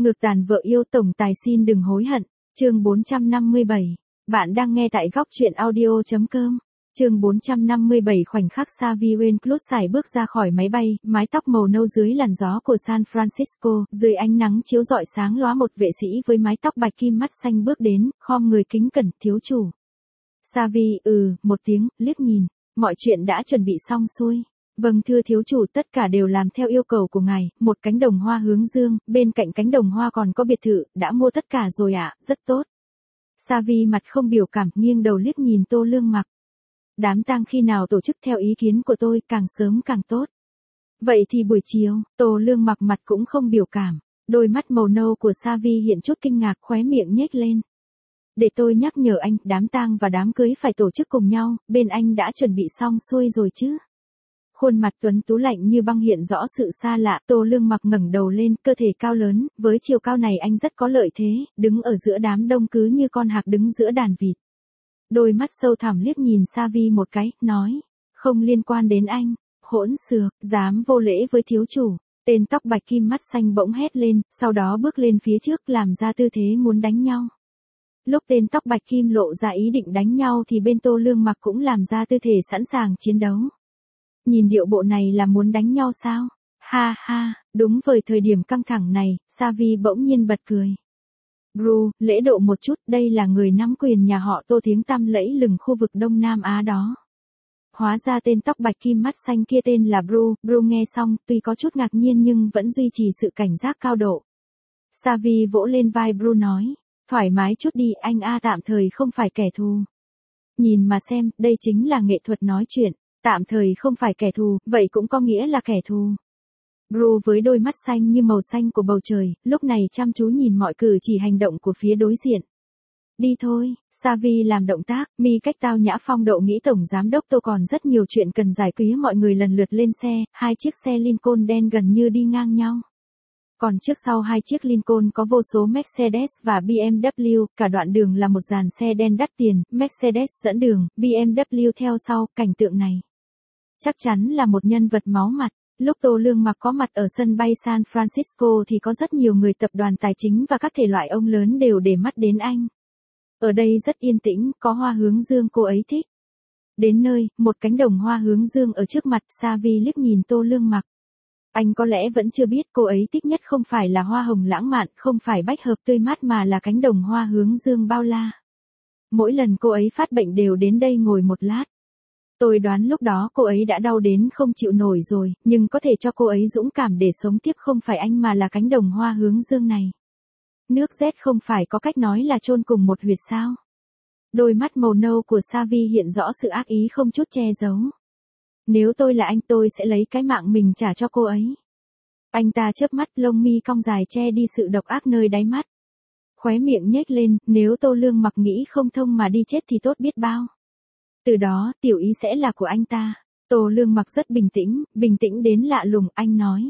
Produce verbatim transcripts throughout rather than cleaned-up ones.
Ngược tàn vợ yêu tổng tài xin đừng hối hận. Chương bốn trăm năm mươi bảy. Bạn đang nghe tại góc truyện audio.com. Chương bốn trăm năm mươi bảy. Khoảnh khắc Xavi Wentworth sải bước ra khỏi máy bay, mái tóc màu nâu dưới làn gió của San Francisco, dưới ánh nắng chiếu rọi sáng lóa, một vệ sĩ với mái tóc bạch kim mắt xanh bước đến, khom người kính cẩn, thiếu chủ. Xavi, ừ, một tiếng, liếc nhìn, mọi chuyện đã chuẩn bị xong xuôi. Vâng thưa thiếu chủ, tất cả đều làm theo yêu cầu của ngài, một cánh đồng hoa hướng dương, bên cạnh cánh đồng hoa còn có biệt thự, đã mua tất cả rồi ạ, à, rất tốt. Xavi mặt không biểu cảm, nghiêng đầu liếc nhìn Tô Lương Mặc. Đám tang khi nào tổ chức theo ý kiến của tôi, càng sớm càng tốt. Vậy thì buổi chiều, Tô Lương Mặc mặt cũng không biểu cảm, đôi mắt màu nâu của Xavi hiện chút kinh ngạc, khóe miệng nhếch lên. Để tôi nhắc nhở anh, đám tang và đám cưới phải tổ chức cùng nhau, bên anh đã chuẩn bị xong xuôi rồi chứ? Khuôn mặt tuấn tú lạnh như băng hiện rõ sự xa lạ, Tô Lương Mặc ngẩng đầu lên, cơ thể cao lớn, với chiều cao này anh rất có lợi thế, đứng ở giữa đám đông cứ như con hạc đứng giữa đàn vịt. Đôi mắt sâu thẳm liếc nhìn Xavi một cái, nói, không liên quan đến anh, hỗn xược, dám vô lễ với thiếu chủ. Tên tóc bạch kim mắt xanh bỗng hét lên, sau đó bước lên phía trước làm ra tư thế muốn đánh nhau. Lúc tên tóc bạch kim lộ ra ý định đánh nhau thì bên Tô Lương Mặc cũng làm ra tư thế sẵn sàng chiến đấu. Nhìn điệu bộ này là muốn đánh nhau sao? Ha ha, đúng với thời điểm căng thẳng này, Xavi bỗng nhiên bật cười. Bru, lễ độ một chút, đây là người nắm quyền nhà họ Tô tiếng tăm lẫy lừng khu vực Đông Nam Á đó. Hóa ra tên tóc bạch kim mắt xanh kia tên là Bru, Bru nghe xong, tuy có chút ngạc nhiên nhưng vẫn duy trì sự cảnh giác cao độ. Xavi vỗ lên vai Bru nói, thoải mái chút đi, anh A tạm thời không phải kẻ thù. Nhìn mà xem, đây chính là nghệ thuật nói chuyện. Tạm thời không phải kẻ thù, vậy cũng có nghĩa là kẻ thù. Bru với đôi mắt xanh như màu xanh của bầu trời, lúc này chăm chú nhìn mọi cử chỉ hành động của phía đối diện. Đi thôi, Xavi làm động tác, mi cách tao nhã phong độ nghĩ tổng giám đốc Tô còn rất nhiều chuyện cần giải quyết. Mọi người lần lượt lên xe, hai chiếc xe Lincoln đen gần như đi ngang nhau. Còn trước sau hai chiếc Lincoln có vô số Mercedes và bê em vê, cả đoạn đường là một dàn xe đen đắt tiền, Mercedes dẫn đường, bê em vê theo sau, cảnh tượng này chắc chắn là một nhân vật máu mặt. Lúc Tô Lương Mặc có mặt ở sân bay San Francisco thì có rất nhiều người tập đoàn tài chính và các thể loại ông lớn đều để mắt đến anh. Ở đây rất yên tĩnh, có hoa hướng dương cô ấy thích. Đến nơi, một cánh đồng hoa hướng dương ở trước mặt, Xavi liếc nhìn Tô Lương Mặc. Anh có lẽ vẫn chưa biết cô ấy thích nhất không phải là hoa hồng lãng mạn, không phải bách hợp tươi mát mà là cánh đồng hoa hướng dương bao la. Mỗi lần cô ấy phát bệnh đều đến đây ngồi một lát. Tôi đoán lúc đó cô ấy đã đau đến không chịu nổi rồi, nhưng có thể cho cô ấy dũng cảm để sống tiếp không phải anh mà là cánh đồng hoa hướng dương này. Nước rét không phải có cách nói là chôn cùng một huyệt sao? Đôi mắt màu nâu của Xavi hiện rõ sự ác ý không chút che giấu. Nếu tôi là anh tôi sẽ lấy cái mạng mình trả cho cô ấy. Anh ta chớp mắt, lông mi cong dài che đi sự độc ác nơi đáy mắt. Khóe miệng nhếch lên, nếu Tô Lương Mặc nghĩ không thông mà đi chết thì tốt biết bao. Từ đó, tiểu ý sẽ là của anh ta. Tô Lương Mặc rất bình tĩnh, bình tĩnh đến lạ lùng, anh nói.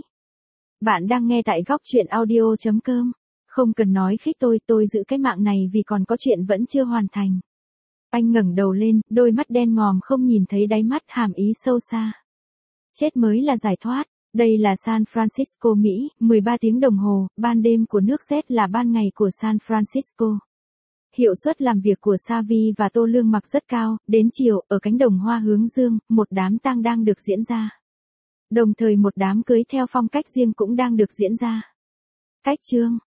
Bạn đang nghe tại góc truyện audio.com. Không cần nói khích tôi, tôi giữ cái mạng này vì còn có chuyện vẫn chưa hoàn thành. Anh ngẩng đầu lên, đôi mắt đen ngòm không nhìn thấy đáy mắt, hàm ý sâu xa. Chết mới là giải thoát. Đây là San Francisco, Mỹ, mười ba tiếng đồng hồ, ban đêm của nước rét là ban ngày của San Francisco. Hiệu suất làm việc của Xavi và Tô Lương Mặc rất cao, đến chiều, ở cánh đồng hoa hướng dương, một đám tang đang được diễn ra. Đồng thời một đám cưới theo phong cách riêng cũng đang được diễn ra. Cách chương